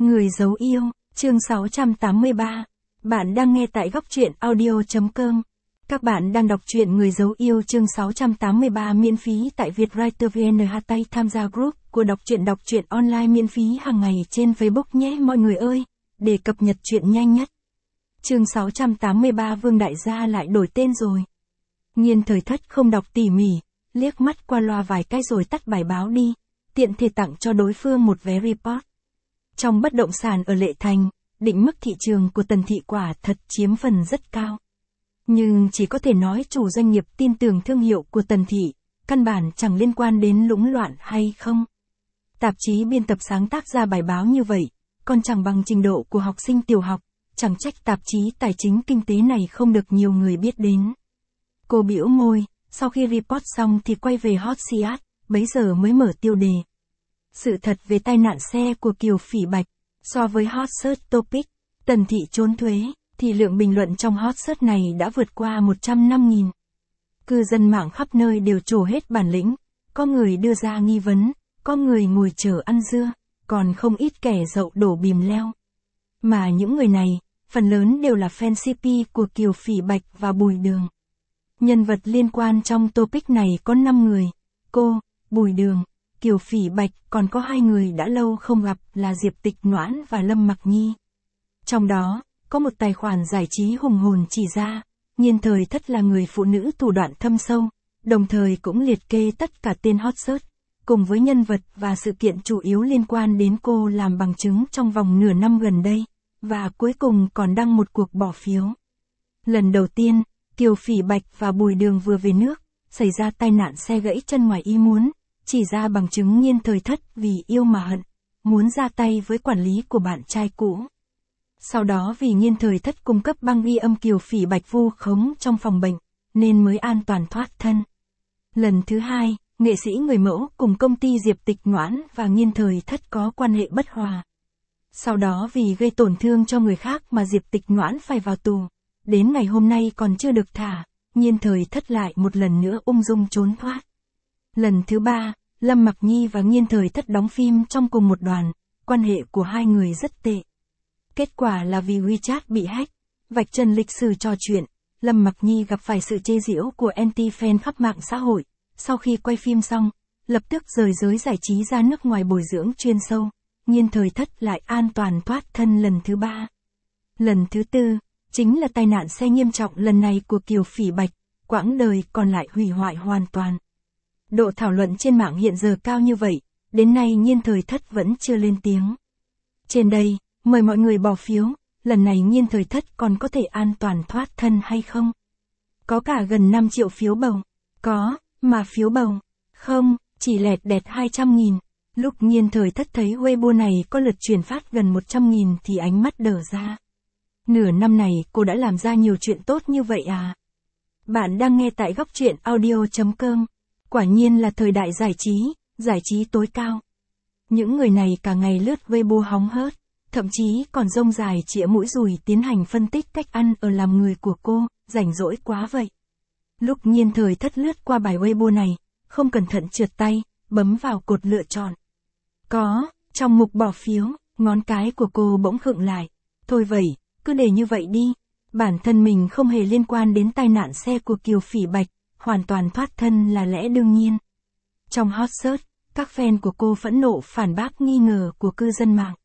Người giấu yêu, chương 683. Bạn đang nghe tại góc truyện audio.com. Các bạn đang đọc truyện Người giấu yêu chương 683 miễn phí tại Vietwriter VN. Tay tham gia group của đọc truyện online miễn phí hàng ngày trên Facebook nhé mọi người ơi, để cập nhật truyện nhanh nhất. Chương 683 Vương Đại Gia lại đổi tên rồi. Nhiên Thời Thất không đọc tỉ mỉ, liếc mắt qua loa vài cái rồi tắt bài báo đi, tiện thể tặng cho đối phương một vé report. Trong bất động sản ở Lệ Thành, định mức thị trường của Tần Thị quả thật chiếm phần rất cao. Nhưng chỉ có thể nói chủ doanh nghiệp tin tưởng thương hiệu của Tần Thị, căn bản chẳng liên quan đến lũng loạn hay không. Tạp chí biên tập sáng tác ra bài báo như vậy, còn chẳng bằng trình độ của học sinh tiểu học, chẳng trách tạp chí tài chính kinh tế này không được nhiều người biết đến. Cô bĩu môi, sau khi report xong thì quay về hot seat, bấy giờ mới mở tiêu đề. Sự thật về tai nạn xe của Kiều Phỉ Bạch. So với hot search topic, Tần Thị trốn thuế, thì lượng bình luận trong hot search này đã vượt qua 105.000. Cư dân mạng khắp nơi đều trổ hết bản lĩnh, có người đưa ra nghi vấn, có người ngồi chờ ăn dưa, còn không ít kẻ dậu đổ bìm leo. Mà những người này, phần lớn đều là fan CP của Kiều Phỉ Bạch và Bùi Đường. Nhân vật liên quan trong topic này có 5 người, cô, Bùi Đường, Kiều Phỉ Bạch, còn có 2 người đã lâu không gặp là Diệp Tịch Noãn và Lâm Mặc Nhi. Trong đó, có một tài khoản giải trí hùng hồn chỉ ra, Nhiên Thời Thất là người phụ nữ thủ đoạn thâm sâu, đồng thời cũng liệt kê tất cả tên hot search, cùng với nhân vật và sự kiện chủ yếu liên quan đến cô làm bằng chứng trong vòng nửa năm gần đây, và cuối cùng còn đăng một cuộc bỏ phiếu. Lần đầu tiên, Kiều Phỉ Bạch và Bùi Đường vừa về nước, xảy ra tai nạn xe gãy chân ngoài ý muốn, chỉ ra bằng chứng Nhiên Thời Thất vì yêu mà hận, muốn ra tay với quản lý của bạn trai cũ. Sau đó vì Nhiên Thời Thất cung cấp băng ghi âm Kiều Phỉ Bạch vu khống trong phòng bệnh, nên mới an toàn thoát thân. Lần thứ hai, nghệ sĩ người mẫu cùng công ty Diệp Tịch Noãn và Nhiên Thời Thất có quan hệ bất hòa. Sau đó vì gây tổn thương cho người khác mà Diệp Tịch Noãn phải vào tù, đến ngày hôm nay còn chưa được thả, Nhiên Thời Thất lại một lần nữa ung dung trốn thoát. Lần thứ ba, Lâm Mặc Nhi và Nhiên Thời Thất đóng phim trong cùng một đoàn, quan hệ của hai người rất tệ. Kết quả là vì WeChat bị hack, vạch trần lịch sử trò chuyện, Lâm Mặc Nhi gặp phải sự chê giễu của anti-fan khắp mạng xã hội. Sau khi quay phim xong, lập tức rời giới giải trí ra nước ngoài bồi dưỡng chuyên sâu, Nhiên Thời Thất lại an toàn thoát thân lần thứ ba. Lần thứ tư, chính là tai nạn xe nghiêm trọng lần này của Kiều Phỉ Bạch, quãng đời còn lại hủy hoại hoàn toàn. Độ thảo luận trên mạng hiện giờ cao như vậy, đến nay Nhiên Thời Thất vẫn chưa lên tiếng. Trên đây, mời mọi người bỏ phiếu, lần này Nhiên Thời Thất còn có thể an toàn thoát thân hay không? Có cả gần 5 triệu phiếu bầu. Có, mà phiếu bầu, không, chỉ lẹt đẹt 200.000. Lúc Nhiên Thời Thất thấy Weibo này có lượt truyền phát gần 100.000 thì ánh mắt đờ ra. Nửa năm này cô đã làm ra nhiều chuyện tốt như vậy à? Bạn đang nghe tại góc truyện audio.com. Quả nhiên là thời đại giải trí tối cao. Những người này cả ngày lướt Weibo hóng hớt, thậm chí còn rông dài chĩa mũi dùi tiến hành phân tích cách ăn ở làm người của cô, rảnh rỗi quá vậy. Lúc Nhiên Thời Thất lướt qua bài Weibo này, không cẩn thận trượt tay, bấm vào cột lựa chọn. Có, trong mục bỏ phiếu, ngón cái của cô bỗng khựng lại. Thôi vậy, cứ để như vậy đi. Bản thân mình không hề liên quan đến tai nạn xe của Kiều Phỉ Bạch, hoàn toàn thoát thân là lẽ đương nhiên. Trong hot search, các fan của cô phẫn nộ phản bác nghi ngờ của cư dân mạng.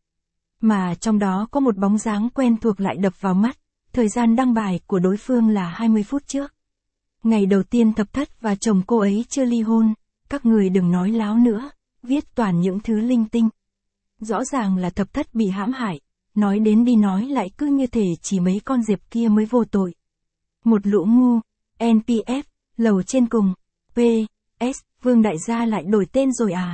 Mà trong đó có một bóng dáng quen thuộc lại đập vào mắt, thời gian đăng bài của đối phương là 20 phút trước. Ngày đầu tiên Thập Thất và chồng cô ấy chưa ly hôn, các người đừng nói láo nữa, viết toàn những thứ linh tinh. Rõ ràng là Thập Thất bị hãm hại, nói đến đi nói lại cứ như thể chỉ mấy con Diệp kia mới vô tội. Một lũ ngu, NPF, lầu trên cùng, PS, Vương Đại Gia lại đổi tên rồi à?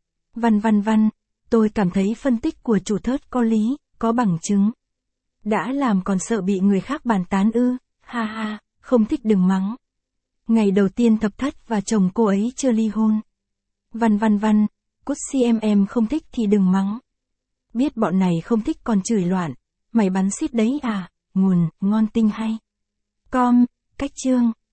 Văn, tôi cảm thấy phân tích của chủ Thớt có lý, có bằng chứng. Đã làm còn sợ bị người khác bàn tán ư, ha, không thích đừng mắng. Ngày đầu tiên Thập Thất và chồng cô ấy chưa ly hôn. Văn, cút CMM không thích thì đừng mắng. Biết bọn này không thích còn chửi loạn, mày bắn xít đấy à, nguồn, ngon tinh hay. Cách chương,